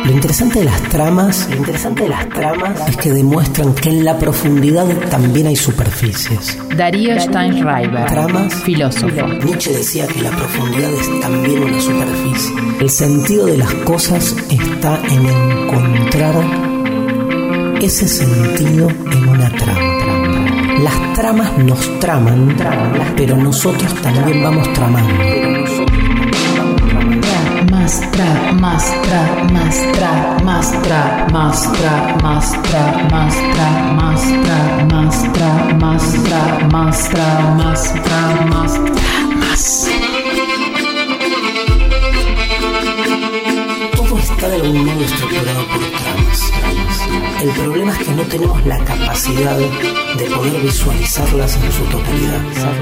Lo interesante de las tramas es que demuestran que en la profundidad también hay superficies. Darío Steinschreiber, Tramas, filósofo. Nietzsche decía que la profundidad es también una superficie. El sentido de las cosas está en encontrar ese sentido en una trama. Las tramas nos traman, pero nosotros también vamos tramando. Todo está de algún modo estructurado por tramas. El problema es que no tenemos la capacidad de poder visualizarlas en su totalidad.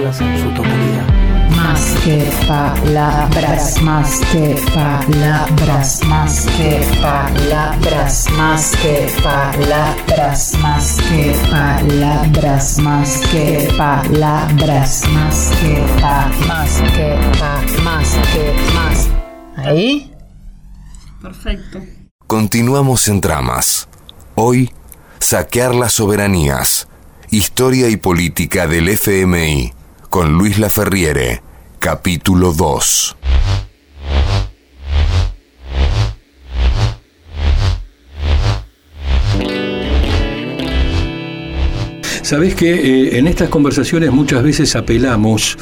Más que palabras, más que palabras, más que palabras, más que palabras, más que palabras, más que palabras, más que más. ¿Ahí? Perfecto. Continuamos en Tramas. Hoy, saquear las soberanías. Historia y política del FMI. Con Luis Laferriere. Capítulo 2. Sabés que en estas conversaciones muchas veces apelamos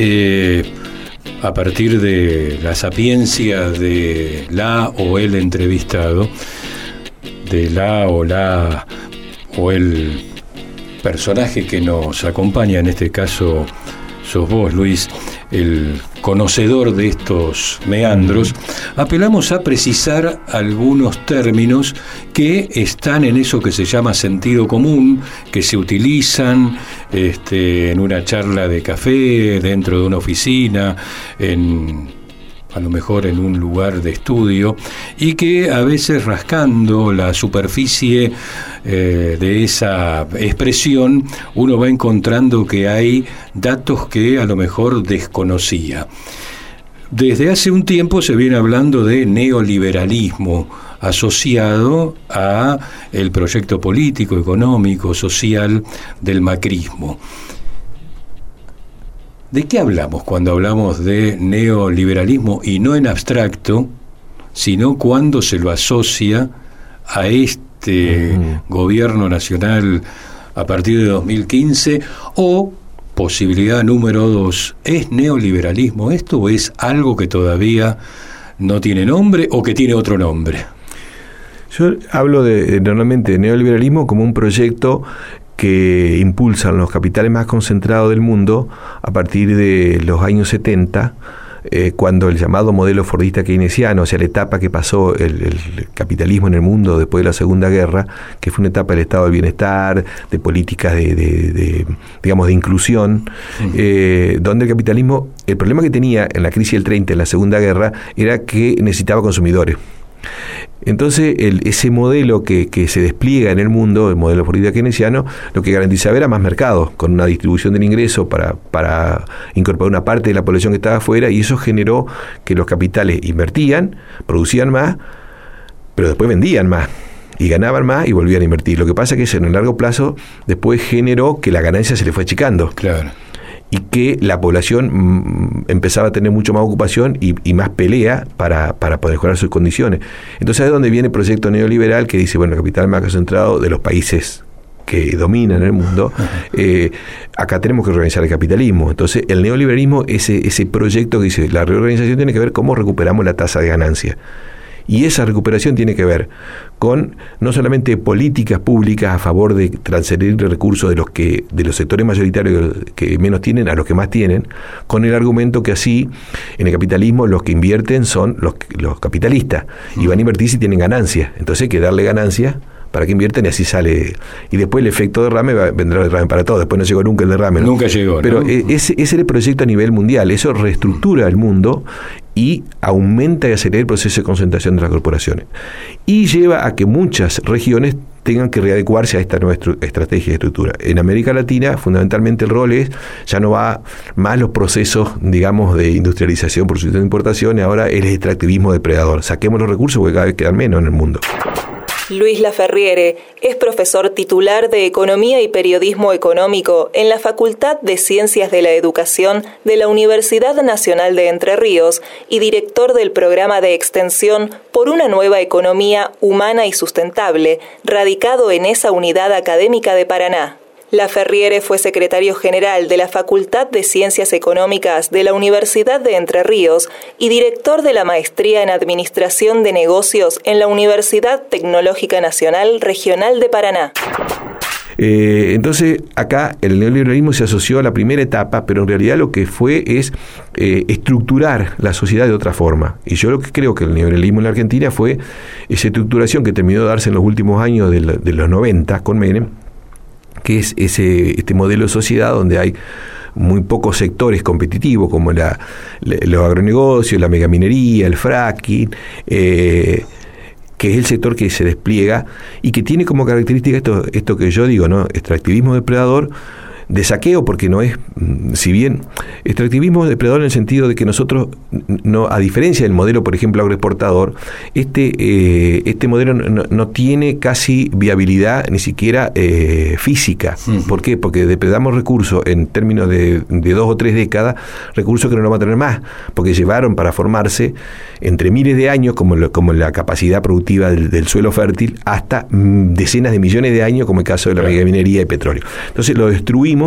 a partir de la sapiencia de la o el entrevistado, de la o el personaje que nos acompaña, en este caso sos vos, Luis, el conocedor de estos meandros. Apelamos a precisar algunos términos que están en eso que se llama sentido común, que se utilizan en una charla de café, dentro de una oficina, a lo mejor en un lugar de estudio, y que a veces, rascando la superficie de esa expresión, uno va encontrando que hay datos que a lo mejor desconocía. Desde hace un tiempo se viene hablando de neoliberalismo asociado a el proyecto político, económico, social del macrismo. ¿De qué hablamos cuando hablamos de neoliberalismo? Y no en abstracto, sino cuando se lo asocia a gobierno nacional a partir de 2015, o posibilidad número 2, ¿es neoliberalismo esto o es algo que todavía no tiene nombre o que tiene otro nombre? Yo hablo normalmente de neoliberalismo como un proyecto que impulsan los capitales más concentrados del mundo a partir de los años 70, cuando el llamado modelo fordista keynesiano, o sea, la etapa que pasó el capitalismo en el mundo después de la Segunda Guerra, que fue una etapa del estado del bienestar, de políticas de inclusión, donde el capitalismo, el problema que tenía en la crisis del 30, en la Segunda Guerra, era que necesitaba consumidores. Entonces, ese modelo que se despliega en el mundo, el modelo fordista keynesiano, lo que garantizaba era más mercado, con una distribución del ingreso para incorporar una parte de la población que estaba afuera, y eso generó que los capitales invertían, producían más, pero después vendían más, y ganaban más y volvían a invertir. Lo que pasa es que eso en el largo plazo después generó que la ganancia se le fue achicando. Claro. Y que la población empezaba a tener mucho más ocupación y más pelea para poder mejorar sus condiciones. Entonces es donde viene el proyecto neoliberal que dice, bueno, el capital más concentrado de los países que dominan el mundo, acá tenemos que reorganizar el capitalismo. Entonces el neoliberalismo es ese proyecto que dice, la reorganización tiene que ver cómo recuperamos la tasa de ganancia. Y esa recuperación tiene que ver con no solamente políticas públicas a favor de transferir recursos de los sectores mayoritarios que menos tienen a los que más tienen, con el argumento que así en el capitalismo los que invierten son los capitalistas y van a invertir si tienen ganancias. Entonces hay que darle ganancias para que inviertan y así sale. Y después el efecto derrame vendrá el derrame para todos. Después no llegó nunca el derrame, ¿no? Nunca llegó, ¿no? Pero ese es el proyecto a nivel mundial. Eso reestructura el mundo y aumenta y acelera el proceso de concentración de las corporaciones. Y lleva a que muchas regiones tengan que readecuarse a esta nueva estrategia de estructura. En América Latina, fundamentalmente el rol es, ya no va más los procesos, digamos, de industrialización por sustitución de importaciones, ahora el extractivismo depredador. Saquemos los recursos porque cada vez quedan menos en el mundo. Luis Laferriere es profesor titular de Economía y Periodismo Económico en la Facultad de Ciencias de la Educación de la Universidad Nacional de Entre Ríos y director del programa de extensión por una nueva economía humana y sustentable, radicado en esa unidad académica de Paraná. Laferriere fue secretario general de la Facultad de Ciencias Económicas de la Universidad de Entre Ríos y director de la Maestría en Administración de Negocios en la Universidad Tecnológica Nacional Regional de Paraná. Entonces, acá el neoliberalismo se asoció a la primera etapa, pero en realidad lo que fue es estructurar la sociedad de otra forma. Y yo lo que creo que el neoliberalismo en la Argentina fue esa estructuración que terminó de darse en los últimos años de los 90 con Menem, que es este modelo de sociedad donde hay muy pocos sectores competitivos, como los agronegocios, la megaminería, el fracking, que es el sector que se despliega y que tiene como característica esto que yo digo, ¿no? Extractivismo depredador, de saqueo, porque no es, si bien extractivismo depredador en el sentido de que nosotros, no, a diferencia del modelo, por ejemplo, agroexportador, este modelo no tiene casi viabilidad ni siquiera física. ¿Por qué? Porque depredamos recursos en términos de 2 o 3 décadas, recursos que no nos va a tener más, porque llevaron para formarse entre miles de años, como la capacidad productiva del suelo fértil, hasta decenas de millones de años, como el caso de la megaminería y petróleo. Entonces lo destruimos.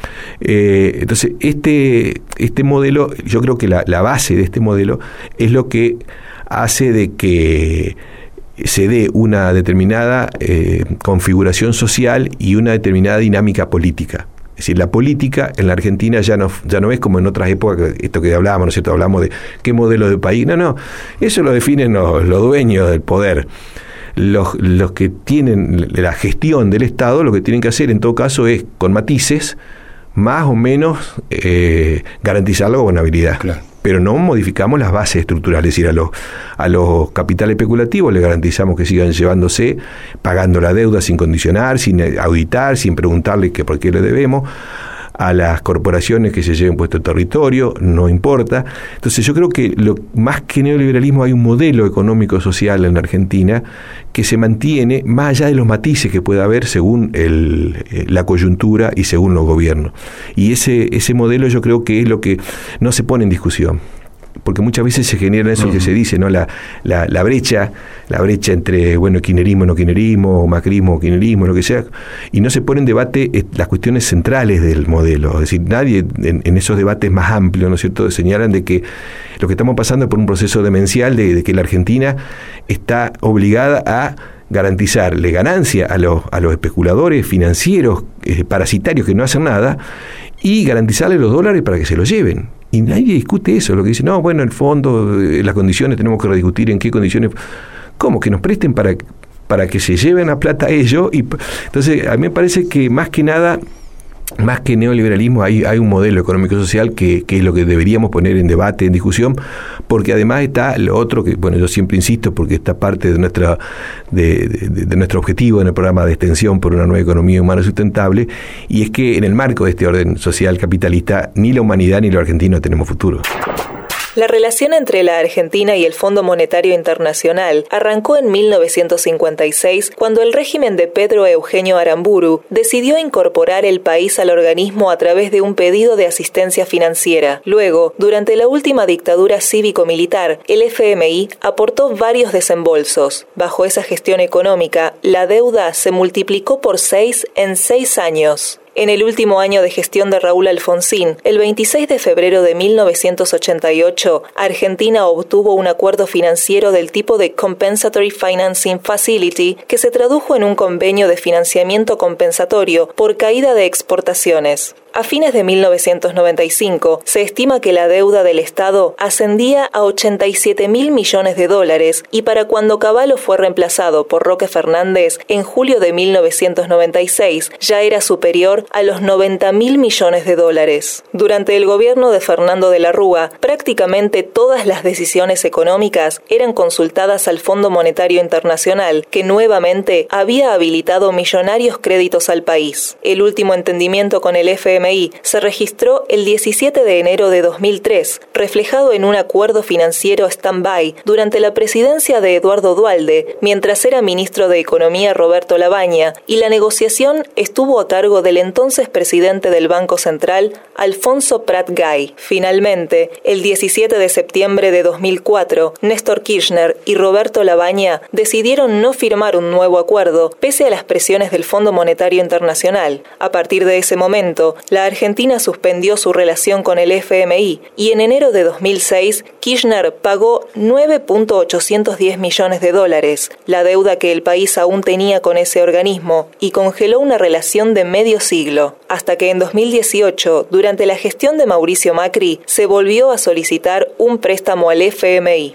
Entonces este modelo, yo creo que la base de este modelo es lo que hace de que se dé una determinada configuración social y una determinada dinámica política. Es decir, la política en la Argentina ya no es como en otras épocas, esto que hablábamos, ¿no es cierto? Hablamos de qué modelo de país. No, eso lo definen los dueños del poder. Los que tienen la gestión del Estado, lo que tienen que hacer en todo caso es, con matices, más o menos garantizar la gobernabilidad. Claro. Pero no modificamos las bases estructurales, es decir, a los capitales especulativos les garantizamos que sigan llevándose, pagando la deuda sin condicionar, sin auditar, sin preguntarle por qué le debemos. A las corporaciones que se lleven puesto el territorio, no importa. Entonces yo creo que más que neoliberalismo hay un modelo económico-social en la Argentina que se mantiene más allá de los matices que pueda haber según la coyuntura y según los gobiernos. Y ese modelo yo creo que es lo que no se pone en discusión. Porque muchas veces se genera eso que se dice, ¿no? La brecha entre, kirchnerismo, no kirchnerismo, macrismo, kirchnerismo, lo que sea, y no se pone en debate las cuestiones centrales del modelo. Es decir, nadie en esos debates más amplios, ¿no es cierto?, señalan de que lo que estamos pasando es por un proceso demencial de que la Argentina está obligada a garantizarle ganancia a los especuladores financieros parasitarios que no hacen nada y garantizarle los dólares para que se los lleven. Y nadie discute eso, lo que dice, no, bueno, en el fondo, las condiciones, tenemos que rediscutir en qué condiciones, ¿cómo? Que nos presten para que se lleven la plata a ellos. Y entonces, a mí me parece que más que nada, más que neoliberalismo, hay un modelo económico-social que es lo que deberíamos poner en debate, en discusión, porque además está lo otro que, yo siempre insisto, porque está parte de nuestro objetivo en el programa de extensión por una nueva economía humana sustentable, y es que en el marco de este orden social capitalista, ni la humanidad ni los argentinos tenemos futuro. La relación entre la Argentina y el Fondo Monetario Internacional arrancó en 1956, cuando el régimen de Pedro Eugenio Aramburu decidió incorporar el país al organismo a través de un pedido de asistencia financiera. Luego, durante la última dictadura cívico-militar, el FMI aportó varios desembolsos. Bajo esa gestión económica, la deuda se multiplicó por 6 en 6 años. En el último año de gestión de Raúl Alfonsín, el 26 de febrero de 1988, Argentina obtuvo un acuerdo financiero del tipo de Compensatory Financing Facility, que se tradujo en un convenio de financiamiento compensatorio por caída de exportaciones. A fines de 1995, se estima que la deuda del Estado ascendía a 87.000 millones de dólares y para cuando Cavallo fue reemplazado por Roque Fernández en julio de 1996, ya era superior a los 90.000 millones de dólares. Durante el gobierno de Fernando de la Rúa, prácticamente todas las decisiones económicas eran consultadas al Fondo Monetario Internacional, que nuevamente había habilitado millonarios créditos al país. El último entendimiento con el FMI se registró el 17 de enero de 2003, reflejado en un acuerdo financiero stand-by durante la presidencia de Eduardo Duhalde, mientras era ministro de Economía Roberto Labaña, y la negociación estuvo a cargo del entonces presidente del Banco Central, Alfonso Prat Gay. Finalmente, el 17 de septiembre de 2004, Néstor Kirchner y Roberto Labaña decidieron no firmar un nuevo acuerdo, pese a las presiones del Fondo Monetario Internacional. A partir de ese momento, la Argentina suspendió su relación con el FMI y en enero de 2006, Kirchner pagó 9.810 millones de dólares, la deuda que el país aún tenía con ese organismo, y congeló una relación de medio siglo, hasta que en 2018, durante la gestión de Mauricio Macri, se volvió a solicitar un préstamo al FMI.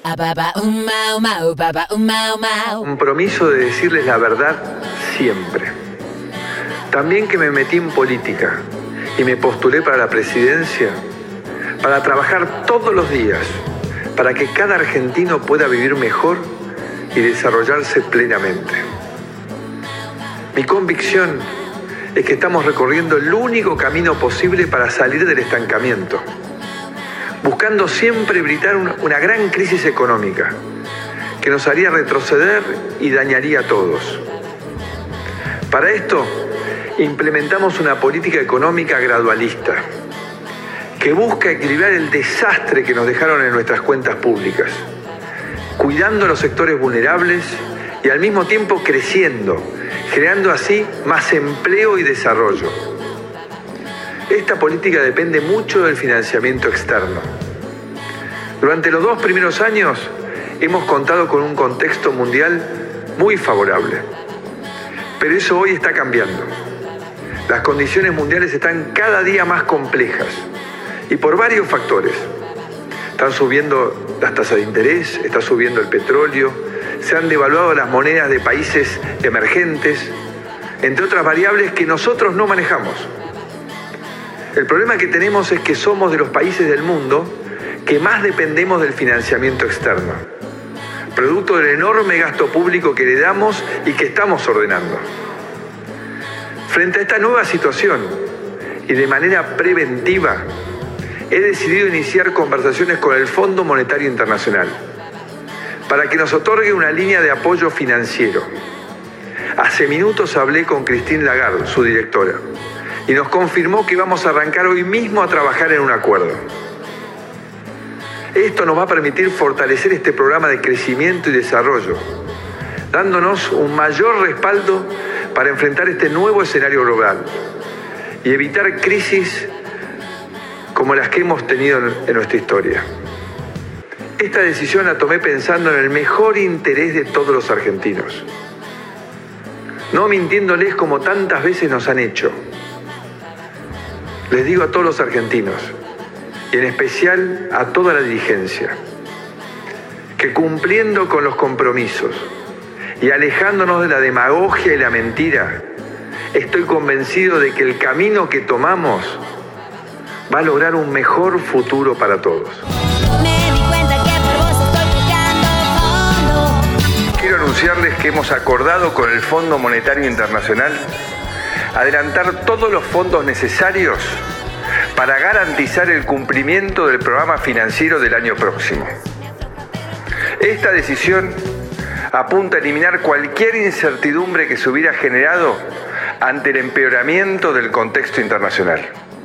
Compromiso de decirles la verdad siempre. También que me metí en política y me postulé para la presidencia para trabajar todos los días para que cada argentino pueda vivir mejor y desarrollarse plenamente. Mi convicción es que estamos recorriendo el único camino posible para salir del estancamiento, buscando siempre evitar una gran crisis económica que nos haría retroceder y dañaría a todos. Para esto, implementamos una política económica gradualista que busca equilibrar el desastre que nos dejaron en nuestras cuentas públicas, cuidando a los sectores vulnerables y al mismo tiempo creciendo, creando así más empleo y desarrollo. Esta política depende mucho del financiamiento externo. Durante los 2 primeros años hemos contado con un contexto mundial muy favorable, pero eso hoy está cambiando. Las condiciones mundiales están cada día más complejas y por varios factores. Están subiendo las tasas de interés, está subiendo el petróleo, se han devaluado las monedas de países emergentes, entre otras variables que nosotros no manejamos. El problema que tenemos es que somos de los países del mundo que más dependemos del financiamiento externo, producto del enorme gasto público que heredamos y que estamos ordenando. Frente a esta nueva situación y de manera preventiva, he decidido iniciar conversaciones con el Fondo Monetario Internacional para que nos otorgue una línea de apoyo financiero. Hace minutos hablé con Christine Lagarde, su directora, y nos confirmó que vamos a arrancar hoy mismo a trabajar en un acuerdo. Esto nos va a permitir fortalecer este programa de crecimiento y desarrollo, dándonos un mayor respaldo para enfrentar este nuevo escenario global y evitar crisis como las que hemos tenido en nuestra historia. Esta decisión la tomé pensando en el mejor interés de todos los argentinos, no mintiéndoles como tantas veces nos han hecho. Les digo a todos los argentinos, y en especial a toda la dirigencia, que cumpliendo con los compromisos y alejándonos de la demagogia y la mentira, estoy convencido de que el camino que tomamos va a lograr un mejor futuro para todos. Quiero anunciarles que hemos acordado con el Fondo Monetario Internacional adelantar todos los fondos necesarios para garantizar el cumplimiento del programa financiero del año próximo. Esta decisión apunta a eliminar cualquier incertidumbre que se hubiera generado ante el empeoramiento del contexto internacional.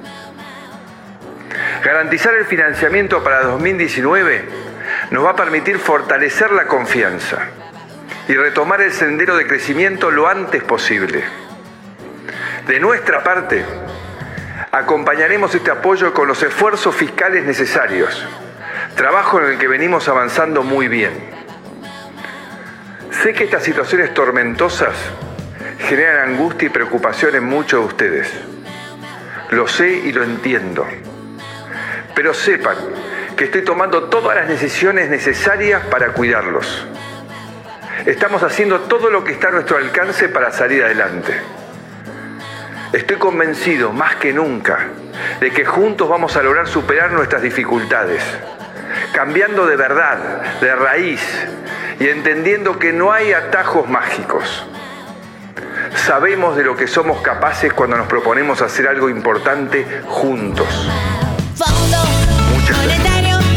Garantizar el financiamiento para 2019 nos va a permitir fortalecer la confianza y retomar el sendero de crecimiento lo antes posible. De nuestra parte, acompañaremos este apoyo con los esfuerzos fiscales necesarios, trabajo en el que venimos avanzando muy bien. Sé que estas situaciones tormentosas generan angustia y preocupación en muchos de ustedes. Lo sé y lo entiendo. Pero sepan que estoy tomando todas las decisiones necesarias para cuidarlos. Estamos haciendo todo lo que está a nuestro alcance para salir adelante. Estoy convencido, más que nunca, de que juntos vamos a lograr superar nuestras dificultades, cambiando de verdad, de raíz, y entendiendo que no hay atajos mágicos. Sabemos de lo que somos capaces cuando nos proponemos hacer algo importante juntos. Muchas gracias.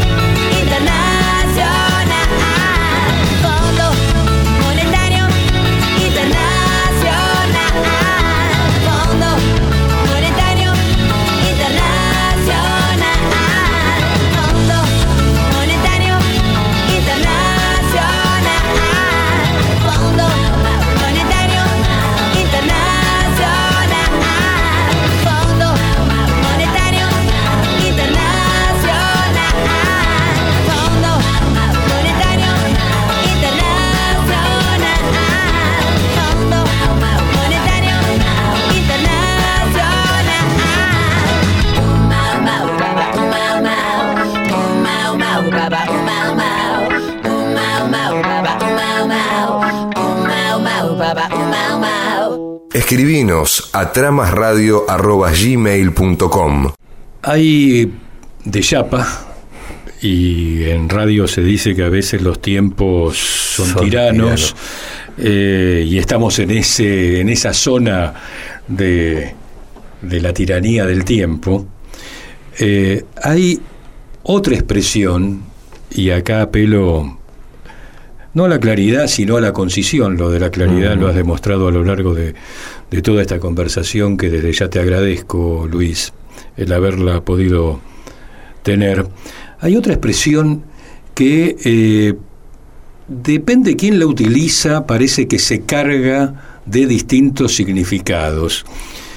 Escribinos a tramasradio@gmail.com. Hay de chapa, y en radio se dice que a veces los tiempos son tiranos. Y estamos en esa zona de la tiranía del tiempo. Hay otra expresión, y acá apelo no a la claridad, sino a la concisión. Lo de la claridad lo has demostrado a lo largo de toda esta conversación, que desde ya te agradezco, Luis, el haberla podido tener. Hay otra expresión que depende de quién la utiliza, parece que se carga de distintos significados.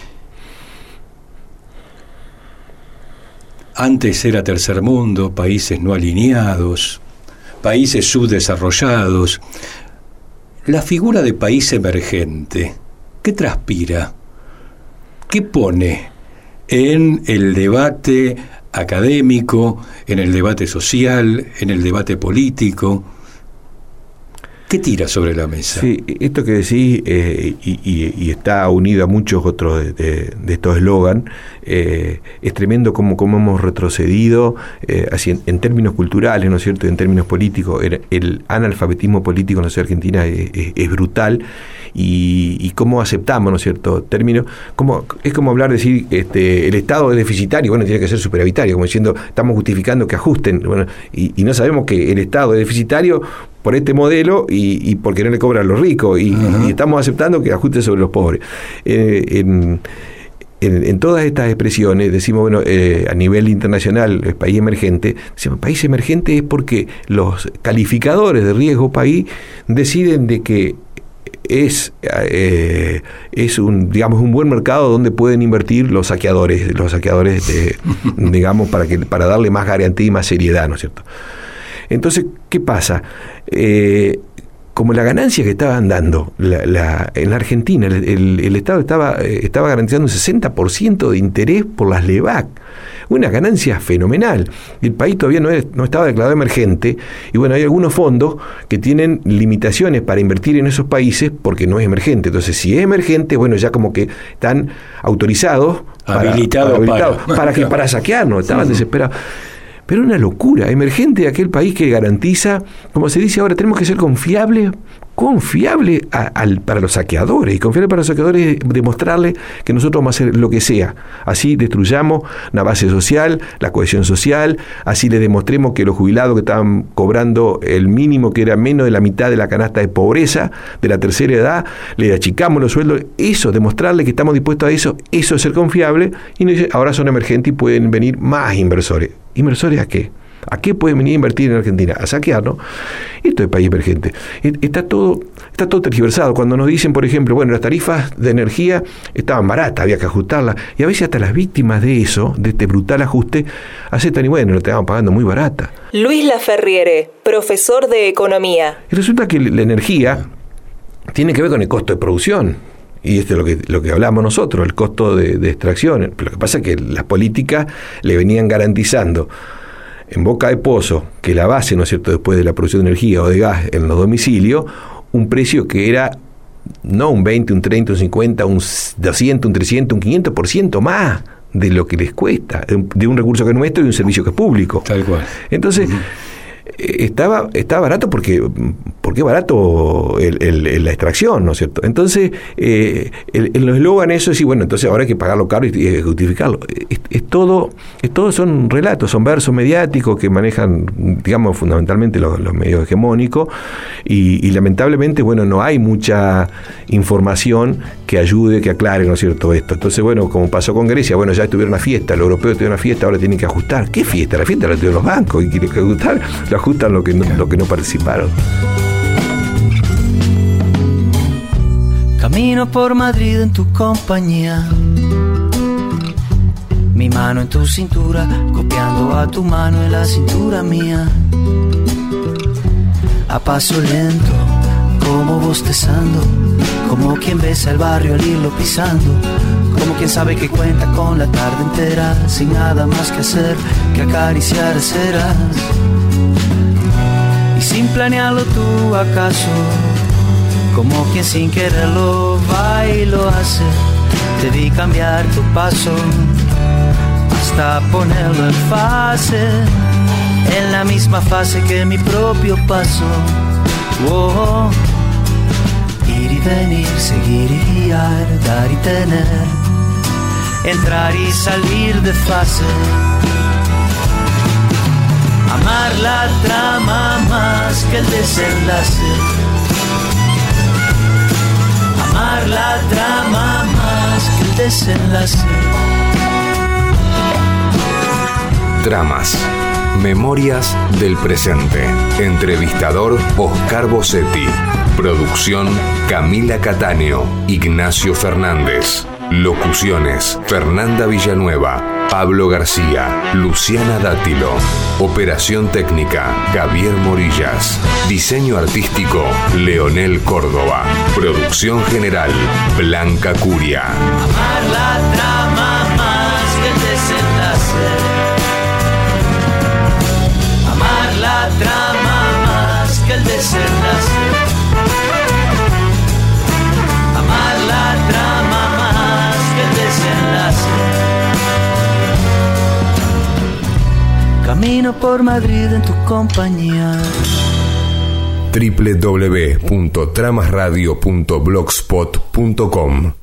Antes era tercer mundo, países no alineados, países subdesarrollados. La figura de país emergente, ¿qué transpira? ¿Qué pone en el debate académico, en el debate social, en el debate político? ¿Qué tira sobre la mesa? Sí, esto que decís, y está unido a muchos otros de estos eslogan, es tremendo cómo hemos retrocedido así en términos culturales, ¿no es cierto?, en términos políticos. El analfabetismo político en la sociedad argentina es brutal, y cómo aceptamos, ¿no es cierto?, términos, es como hablar, decir, el Estado es deficitario, bueno, tiene que ser superavitario, como diciendo, estamos justificando que ajusten, bueno, y no sabemos que el Estado es deficitario por este modelo y porque no le cobran a los ricos, y estamos aceptando que ajuste sobre los pobres. En todas estas expresiones decimos, bueno, a nivel internacional, el país emergente, decimos, país emergente es porque los calificadores de riesgo país deciden de que es un buen mercado donde pueden invertir los saqueadores digamos, para darle más garantía y más seriedad, ¿no es cierto? Entonces, ¿qué pasa? Como la ganancia que estaban dando en la Argentina, el Estado estaba garantizando un 60% de interés por las LEVAC, una ganancia fenomenal. El país todavía no estaba declarado emergente, y bueno, hay algunos fondos que tienen limitaciones para invertir en esos países porque no es emergente. Entonces, si es emergente, bueno, ya como que están autorizados, habilitados para saquearnos, estaban desesperados. Pero una locura, emergente de aquel país que garantiza, como se dice ahora, tenemos que ser confiables para los saqueadores, y confiable para los saqueadores es demostrarles que nosotros vamos a hacer lo que sea, así destruyamos la base social, la cohesión social, así le demostremos que los jubilados que estaban cobrando el mínimo, que era menos de la mitad de la canasta de pobreza de la tercera edad, le achicamos los sueldos. Eso, demostrarles que estamos dispuestos a eso es ser confiable, y nos dice, ahora son emergentes y pueden venir más inversores. ¿Inversores a qué? ¿A qué pueden venir a invertir en Argentina? A saquear, ¿no? Esto es país emergente. Está todo tergiversado. Cuando nos dicen, por ejemplo, bueno, las tarifas de energía estaban baratas, había que ajustarlas, y a veces hasta las víctimas de eso, de este brutal ajuste, aceptan y bueno, lo estaban pagando muy barata. Luis Laferriere, profesor de Economía. Y resulta que la energía tiene que ver con el costo de producción. Y esto es lo que hablamos nosotros, el costo de extracción. Pero lo que pasa es que las políticas le venían garantizando en boca de pozo que la base, ¿no es cierto?, después de la producción de energía o de gas en los domicilios, un precio que era no un 20, un 30, un 50, un 200, un 300, un 500% más de lo que les cuesta, de un recurso que es nuestro y un servicio que es público. Tal cual. Entonces, está barato porque es barato la extracción, ¿no es cierto? Entonces, el eslogan eso es, y bueno, entonces ahora hay que pagarlo caro y justificarlo. Es todo son relatos, son versos mediáticos que manejan, digamos, fundamentalmente los medios hegemónicos, y lamentablemente, bueno, no hay mucha información que ayude, que aclare, ¿no es cierto?, esto. Entonces, bueno, como pasó con Grecia, bueno, ya tuvieron una fiesta, los europeos tuvieron una fiesta, ahora tienen que ajustar. ¿Qué fiesta? La fiesta la tuvieron los bancos, y quieren que ajustar, lo ajustan lo que no participaron. Camino por Madrid en tu compañía, mi mano en tu cintura, copiando a tu mano en la cintura mía. A paso lento, como bostezando, como quien besa el barrio al irlo pisando, como quien sabe que cuenta con la tarde entera, sin nada más que hacer que acariciar aceras. Y sin planearlo tú acaso, como quien sin quererlo va y lo hace, te vi cambiar tu paso hasta ponerlo en fase, en la misma fase que mi propio paso. Oh, ir y venir, seguir y guiar, dar y tener, entrar y salir de fase. Amar la trama más que el desenlace. Amar la trama más que el desenlace. Tramas. Memorias del presente. Entrevistador Oscar Bossetti. Producción Camila Cattaneo, Ignacio Fernández. Locuciones Fernanda Villanueva, Pablo García, Luciana Dátilo. Operación técnica Javier Morillas. Diseño artístico Leonel Córdoba. Producción general Blanca Curia. Amar la trama más que el desenlace. Amar la trama más que el desenlace. Amar la trama más que el desenlace. Camino por Madrid en tu compañía. www.tramasradio.blogspot.com